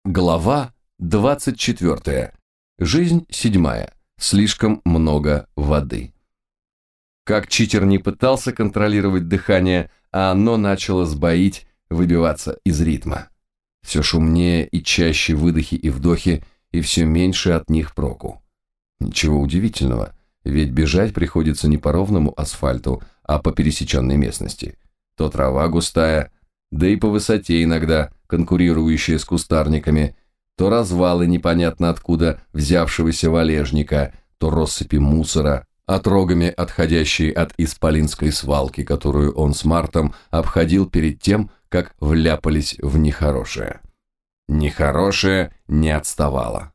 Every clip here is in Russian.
Глава 24. Жизнь 7. Слишком много воды. Как читер не пытался контролировать дыхание, а оно начало сбоить, выбиваться из ритма. Все шумнее и чаще выдохи и вдохи, и все меньше от них проку. Ничего удивительного, ведь бежать приходится не по ровному асфальту, а по пересеченной местности. То трава густая, да и по высоте иногда конкурирующие с кустарниками, то развалы непонятно откуда взявшегося валежника, то россыпи мусора, отрогами отходящие от исполинской свалки, которую он с Мартом обходил перед тем, как вляпались в нехорошее. Нехорошее не отставало.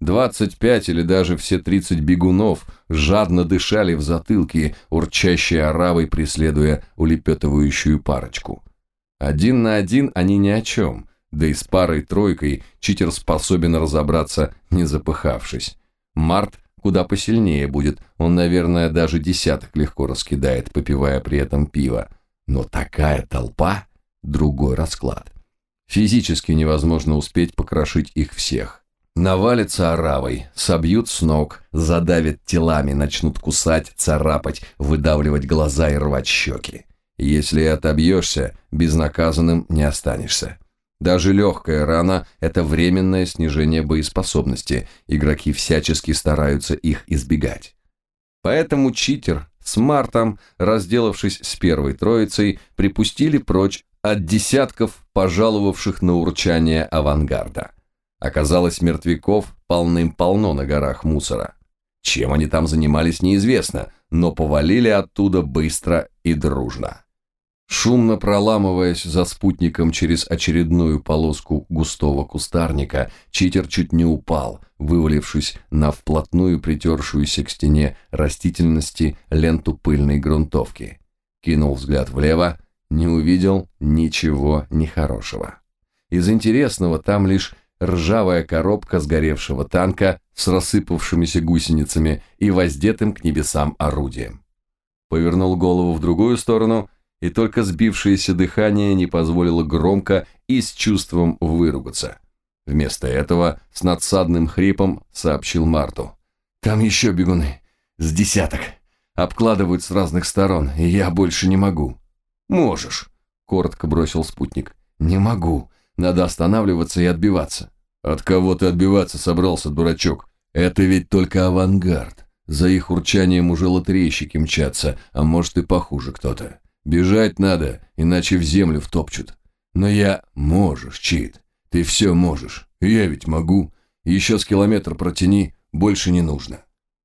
25 или даже все 30 бегунов жадно дышали в затылки, урчащей оравой преследуя улепетывающую парочку. Один на один они ни о чем, да и с парой-тройкой читер способен разобраться, не запыхавшись. Март куда посильнее будет, он, наверное, даже десяток легко раскидает, попивая при этом пиво. Но такая толпа – другой расклад. Физически невозможно успеть покрошить их всех. Навалятся оравой, собьют с ног, задавят телами, начнут кусать, царапать, выдавливать глаза и рвать щеки. Если отобьешься, безнаказанным не останешься. Даже легкая рана – это временное снижение боеспособности, игроки всячески стараются их избегать. Поэтому читер с Мартом, разделавшись с первой троицей, припустили прочь от десятков пожаловавших на урчание авангарда. Оказалось, мертвяков полным-полно на горах мусора. Чем они там занимались, неизвестно, но повалили оттуда быстро и дружно. Шумно проламываясь за спутником через очередную полоску густого кустарника, читер чуть не упал, вывалившись на вплотную притершуюся к стене растительности ленту пыльной грунтовки. Кинул взгляд влево, не увидел ничего нехорошего. Из интересного там лишь ржавая коробка сгоревшего танка с рассыпавшимися гусеницами и воздетым к небесам орудием. Повернул голову в другую сторону, и только сбившееся дыхание не позволило громко и с чувством выругаться. Вместо этого с надсадным хрипом сообщил Марту. «Там еще бегуны, с десяток, обкладывают с разных сторон, и я больше не могу». «Можешь», — коротко бросил спутник. «Не могу, надо останавливаться и отбиваться». «От кого ты отбиваться собрался, дурачок? Это ведь только авангард. За их урчанием уже лотерейщики мчатся, а может и похуже кто-то. Бежать надо, иначе в землю втопчут. Но я... Можешь, Чит, ты все можешь. Я ведь могу. Еще с километр протяни, больше не нужно».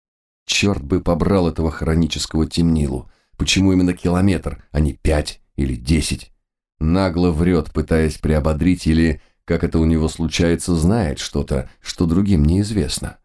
Черт бы побрал этого хронического темнилу. Почему именно километр, а не 5 или 10? Нагло врет, пытаясь приободрить, или, как это у него случается, знает что-то, что другим неизвестно.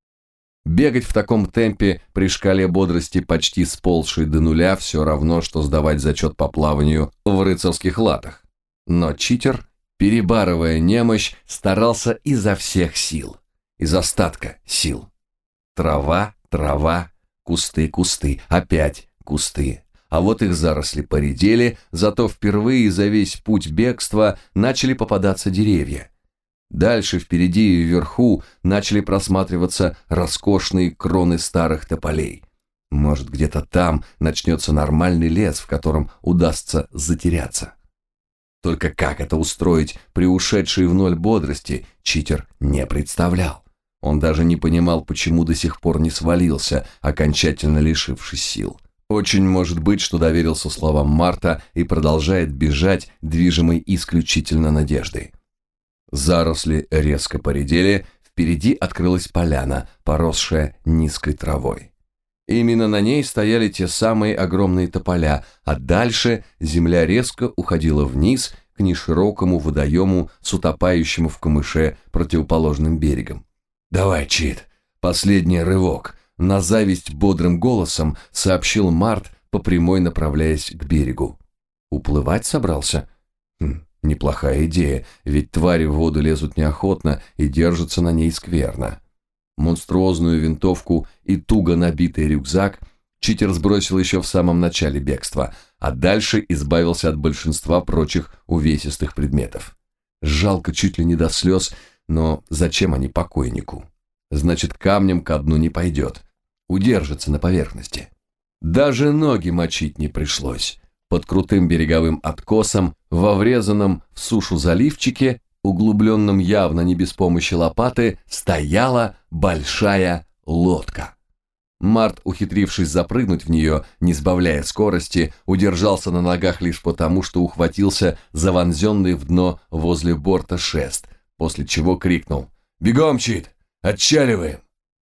Бегать в таком темпе при шкале бодрости, почти сползшей до нуля, все равно, что сдавать зачет по плаванию в рыцарских латах. Но читер, перебарывая немощь, старался изо всех сил, из остатка сил. Трава, трава, кусты, кусты, опять кусты. А вот их заросли поредели, зато впервые за весь путь бегства начали попадаться деревья. Дальше, впереди и вверху, начали просматриваться роскошные кроны старых тополей. Может, где-то там начнется нормальный лес, в котором удастся затеряться. Только как это устроить при ушедшей в ноль бодрости, читер не представлял. Он даже не понимал, почему до сих пор не свалился, окончательно лишившись сил. Очень может быть, что доверился словам Марта и продолжает бежать, движимый исключительно надеждой. Заросли резко поредели, впереди открылась поляна, поросшая низкой травой. Именно на ней стояли те самые огромные тополя, а дальше земля резко уходила вниз к неширокому водоему с утопающим в камыше противоположным берегом. «Давай, Чит, последний рывок!» На зависть бодрым голосом сообщил Март, по прямой направляясь к берегу. Уплывать собрался? Неплохая идея, ведь твари в воду лезут неохотно и держатся на ней скверно. Монструозную винтовку и туго набитый рюкзак читер сбросил еще в самом начале бегства, а дальше избавился от большинства прочих увесистых предметов. Жалко чуть ли не до слез, но зачем они покойнику? Значит, камнем ко дну не пойдет, удержится на поверхности. Даже ноги мочить не пришлось. Под крутым береговым откосом, во врезанном в сушу заливчике, углубленном явно не без помощи лопаты, стояла большая лодка. Март, ухитрившись запрыгнуть в нее, не сбавляя скорости, удержался на ногах лишь потому, что ухватился за вонзенный в дно возле борта шест, после чего крикнул: «Бегом, Чит! Отчаливаем!»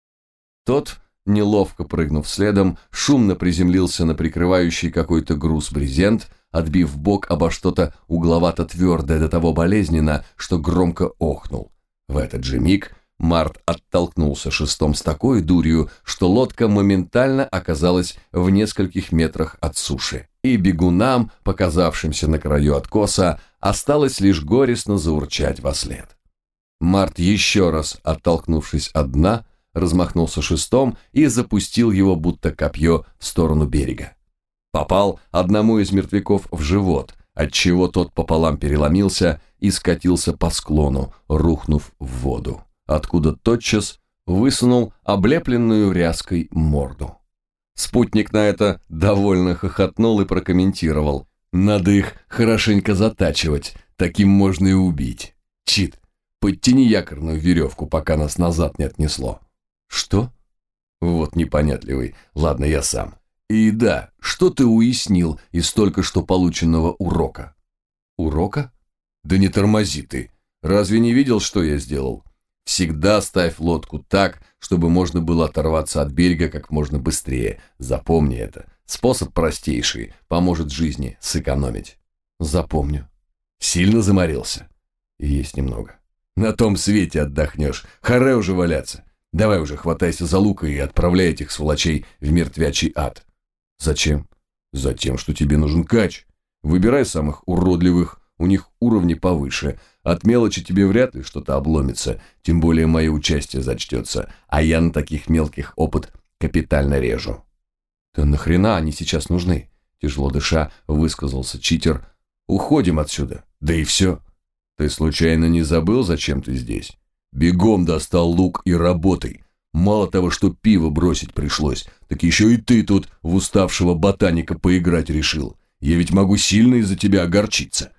Тот, неловко прыгнув следом, шумно приземлился на прикрывающий какой-то груз брезент, отбив бок обо что-то угловато-твердое до того болезненно, что громко охнул. В этот же миг Март оттолкнулся шестом с такой дурью, что лодка моментально оказалась в нескольких метрах от суши, и бегунам, показавшимся на краю откоса, осталось лишь горестно заурчать вослед. Март, еще раз оттолкнувшись от дна, размахнулся шестом и запустил его, будто копье, в сторону берега. Попал одному из мертвяков в живот, отчего тот пополам переломился и скатился по склону, рухнув в воду, откуда тотчас высунул облепленную ряской морду. Спутник на это довольно хохотнул и прокомментировал: «Надо их хорошенько затачивать, таким можно и убить. Чит, подтяни якорную веревку, пока нас назад не отнесло». «Что?» «Вот непонятливый. Ладно, я сам. И да, что ты уяснил из только что полученного урока?» «Урока?» «Да не тормози ты. Разве не видел, что я сделал? Всегда ставь лодку так, чтобы можно было оторваться от берега как можно быстрее. Запомни это. Способ простейший, поможет жизни сэкономить». «Запомню». «Сильно заморился?» «Есть немного». «На том свете отдохнешь. Харе уже валяться. Давай уже хватайся за лука и отправляй этих сволочей в мертвячий ад». «Зачем?» «Затем, что тебе нужен кач. Выбирай самых уродливых, у них уровни повыше. От мелочи тебе вряд ли что-то обломится, тем более мое участие зачтется, а я на таких мелких опыт капитально режу». «Да нахрена они сейчас нужны?» Тяжело дыша, высказался читер. «Уходим отсюда. Да и все. Ты случайно не забыл, зачем ты здесь? Бегом достал лук и работай. Мало того, что пиво бросить пришлось, так еще и ты тут в уставшего ботаника поиграть решил. Я ведь могу сильно из-за тебя огорчиться».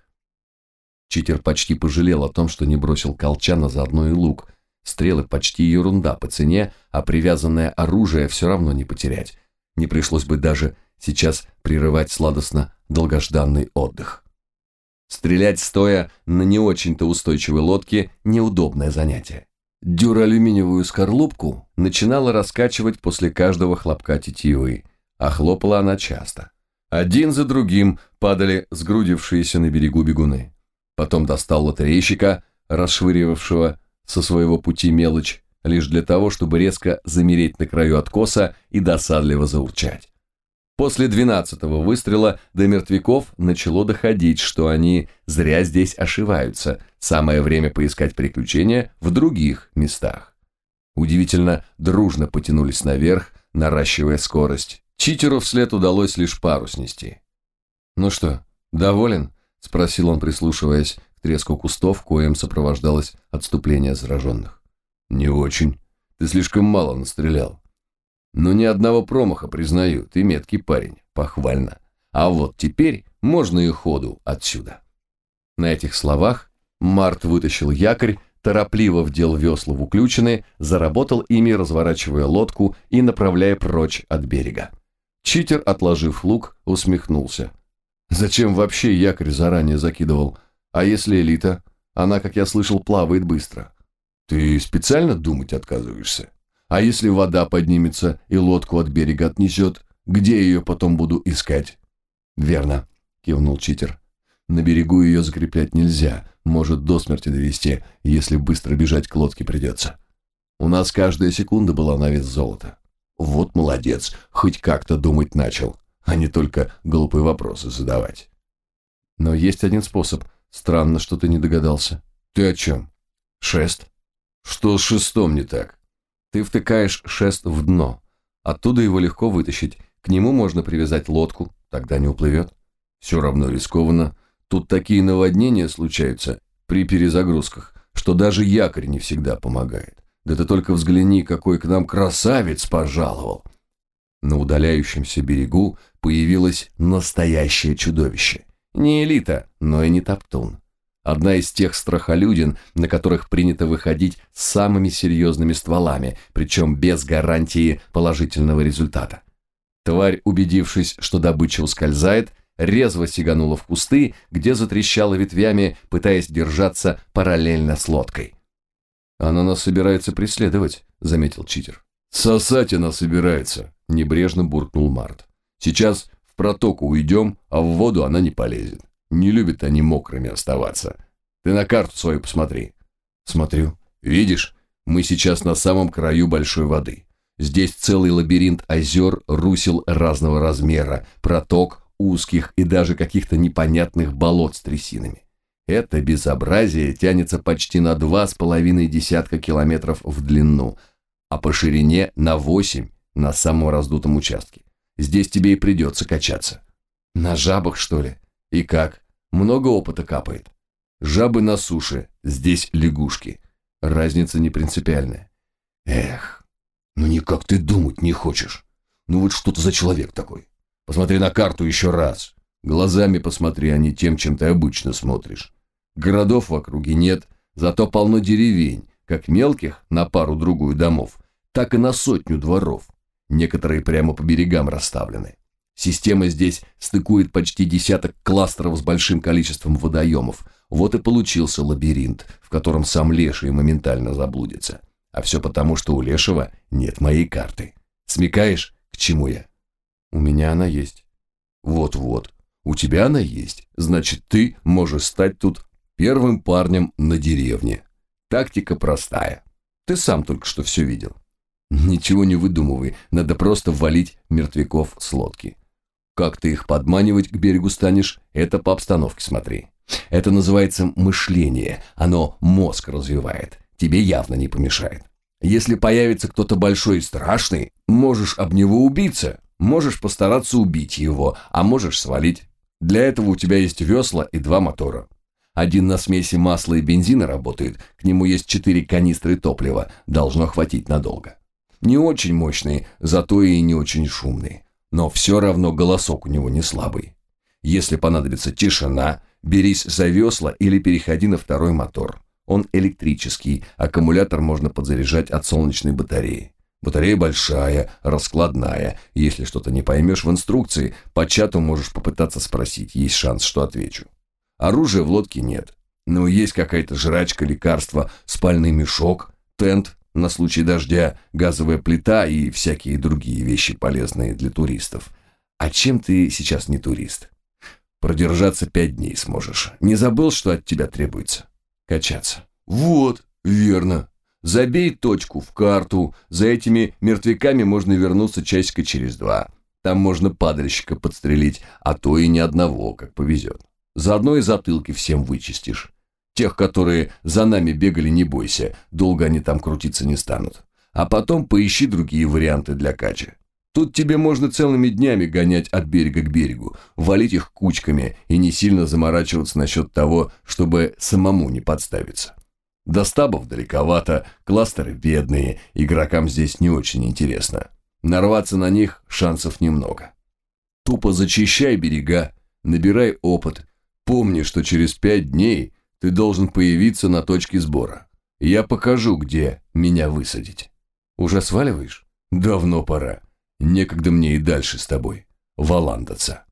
Читер почти пожалел о том, что не бросил колчан, а заодно и лук. Стрелы почти ерунда по цене, а привязанное оружие все равно не потерять. Не пришлось бы даже сейчас прерывать сладостно долгожданный отдых. Стрелять стоя на не очень-то устойчивой лодке – неудобное занятие. Дюралюминиевую скорлупку начинала раскачивать после каждого хлопка тетивы, а хлопала она часто. Один за другим падали сгрудившиеся на берегу бегуны. Потом достал лотерейщика, расшвыривавшего со своего пути мелочь, лишь для того, чтобы резко замереть на краю откоса и досадливо заурчать. После 12-го выстрела до мертвяков начало доходить, что они зря здесь ошиваются, самое время поискать приключения в других местах. Удивительно дружно потянулись наверх, наращивая скорость. Читеру вслед удалось лишь пару снести. «Ну что, доволен?» – спросил он, прислушиваясь к треску кустов, коим сопровождалось отступление зараженных. «Не очень. Ты слишком мало настрелял. Но ни одного промаха, признаю, ты меткий парень, похвально. А вот теперь можно и ходу отсюда». На этих словах Март вытащил якорь, торопливо вдел весла в уключины, заработал ими, разворачивая лодку и направляя прочь от берега. Читер, отложив лук, усмехнулся. «Зачем вообще якорь заранее закидывал? А если элита? Она, как я слышал, плавает быстро». «Ты специально думать отказываешься? А если вода поднимется и лодку от берега отнесет, где ее потом буду искать?» «Верно», — кивнул читер. «На берегу ее закреплять нельзя, может до смерти довести, если быстро бежать к лодке придется. У нас каждая секунда была на вес золота». «Вот молодец, хоть как-то думать начал, а не только глупые вопросы задавать». «Но есть один способ. Странно, что ты не догадался». «Ты о чем?» «Шест». «Что с шестом не так?» «Ты втыкаешь шест в дно. Оттуда его легко вытащить. К нему можно привязать лодку, тогда не уплывет». «Все равно рискованно. Тут такие наводнения случаются при перезагрузках, что даже якорь не всегда помогает. Да ты только взгляни, какой к нам красавец пожаловал. На удаляющемся берегу появилось настоящее чудовище. Не элита, но и не топтун. Одна из тех страхолюдин, на которых принято выходить с самыми серьезными стволами, причем без гарантии положительного результата. Тварь, убедившись, что добыча ускользает, резво сиганула в кусты, где затрещала ветвями, пытаясь держаться параллельно с лодкой. «Она нас собирается преследовать», — заметил читер. «Сосать она собирается», — небрежно буркнул Март. «Сейчас в протоку уйдем, а в воду она не полезет. Не любят они мокрыми оставаться. Ты на карту свою посмотри». «Смотрю. Видишь, мы сейчас на самом краю большой воды. Здесь целый лабиринт озер, русел разного размера, проток, узких и даже каких-то непонятных болот с трясинами. Это безобразие тянется почти на 2,5 километров в длину, а по ширине на 8 на самом раздутом участке. Здесь тебе и придется качаться». «На жабах, что ли? И как? Много опыта капает?» «Жабы на суше, здесь лягушки. Разница не принципиальная». «Эх, ну никак ты думать не хочешь. Ну вот что ты за человек такой? Посмотри на карту еще раз. Глазами посмотри, а не тем, чем ты обычно смотришь. Городов в округе нет, зато полно деревень, как мелких на пару-другую домов, так и на 100 дворов. Некоторые прямо по берегам расставлены. Система здесь стыкует почти десяток кластеров с большим количеством водоемов. Вот и получился лабиринт, в котором сам леший моментально заблудится. А все потому, что у лешего нет моей карты. Смекаешь, к чему я?» «У меня она есть». «Вот-вот, у тебя она есть. Значит, ты можешь стать тут первым парнем на деревне. Тактика простая. Ты сам только что все видел. Ничего не выдумывай, надо просто валить мертвяков с лодки. Как ты их подманивать к берегу станешь, это по обстановке смотри. Это называется мышление, оно мозг развивает, тебе явно не помешает. Если появится кто-то большой и страшный, можешь об него убиться, можешь постараться убить его, а можешь свалить. Для этого у тебя есть весла и 2 мотора. Один на смеси масла и бензина работает, к нему есть 4 канистры топлива, должно хватить надолго. Не очень мощный, зато и не очень шумный, но все равно голосок у него не слабый. Если понадобится тишина, берись за весла или переходи на 2-й мотор. Он электрический, аккумулятор можно подзаряжать от солнечной батареи. Батарея большая, раскладная. Если что-то не поймешь в инструкции, по чату можешь попытаться спросить, есть шанс, что отвечу. Оружия в лодке нет. Но есть какая-то жрачка, лекарство, спальный мешок, тент на случай дождя, газовая плита и всякие другие вещи, полезные для туристов. А чем ты сейчас не турист? Продержаться 5 дней сможешь. Не забыл, что от тебя требуется? Качаться. Вот, верно. Забей точку в карту. За этими мертвяками можно вернуться часика через 2. Там можно падальщика подстрелить, а то и не одного, как повезет. Заодно и затылки всем вычистишь. Тех, которые за нами бегали, не бойся, долго они там крутиться не станут. А потом поищи другие варианты для кача. Тут тебе можно целыми днями гонять от берега к берегу, валить их кучками и не сильно заморачиваться насчет того, чтобы самому не подставиться. До стабов далековато, кластеры бедные, игрокам здесь не очень интересно. Нарваться на них шансов немного. Тупо зачищай берега, набирай опыт. Помни, что через 5 дней ты должен появиться на точке сбора. Я покажу, где меня высадить. Уже сваливаешь? Давно пора. Некогда мне и дальше с тобой валандаться.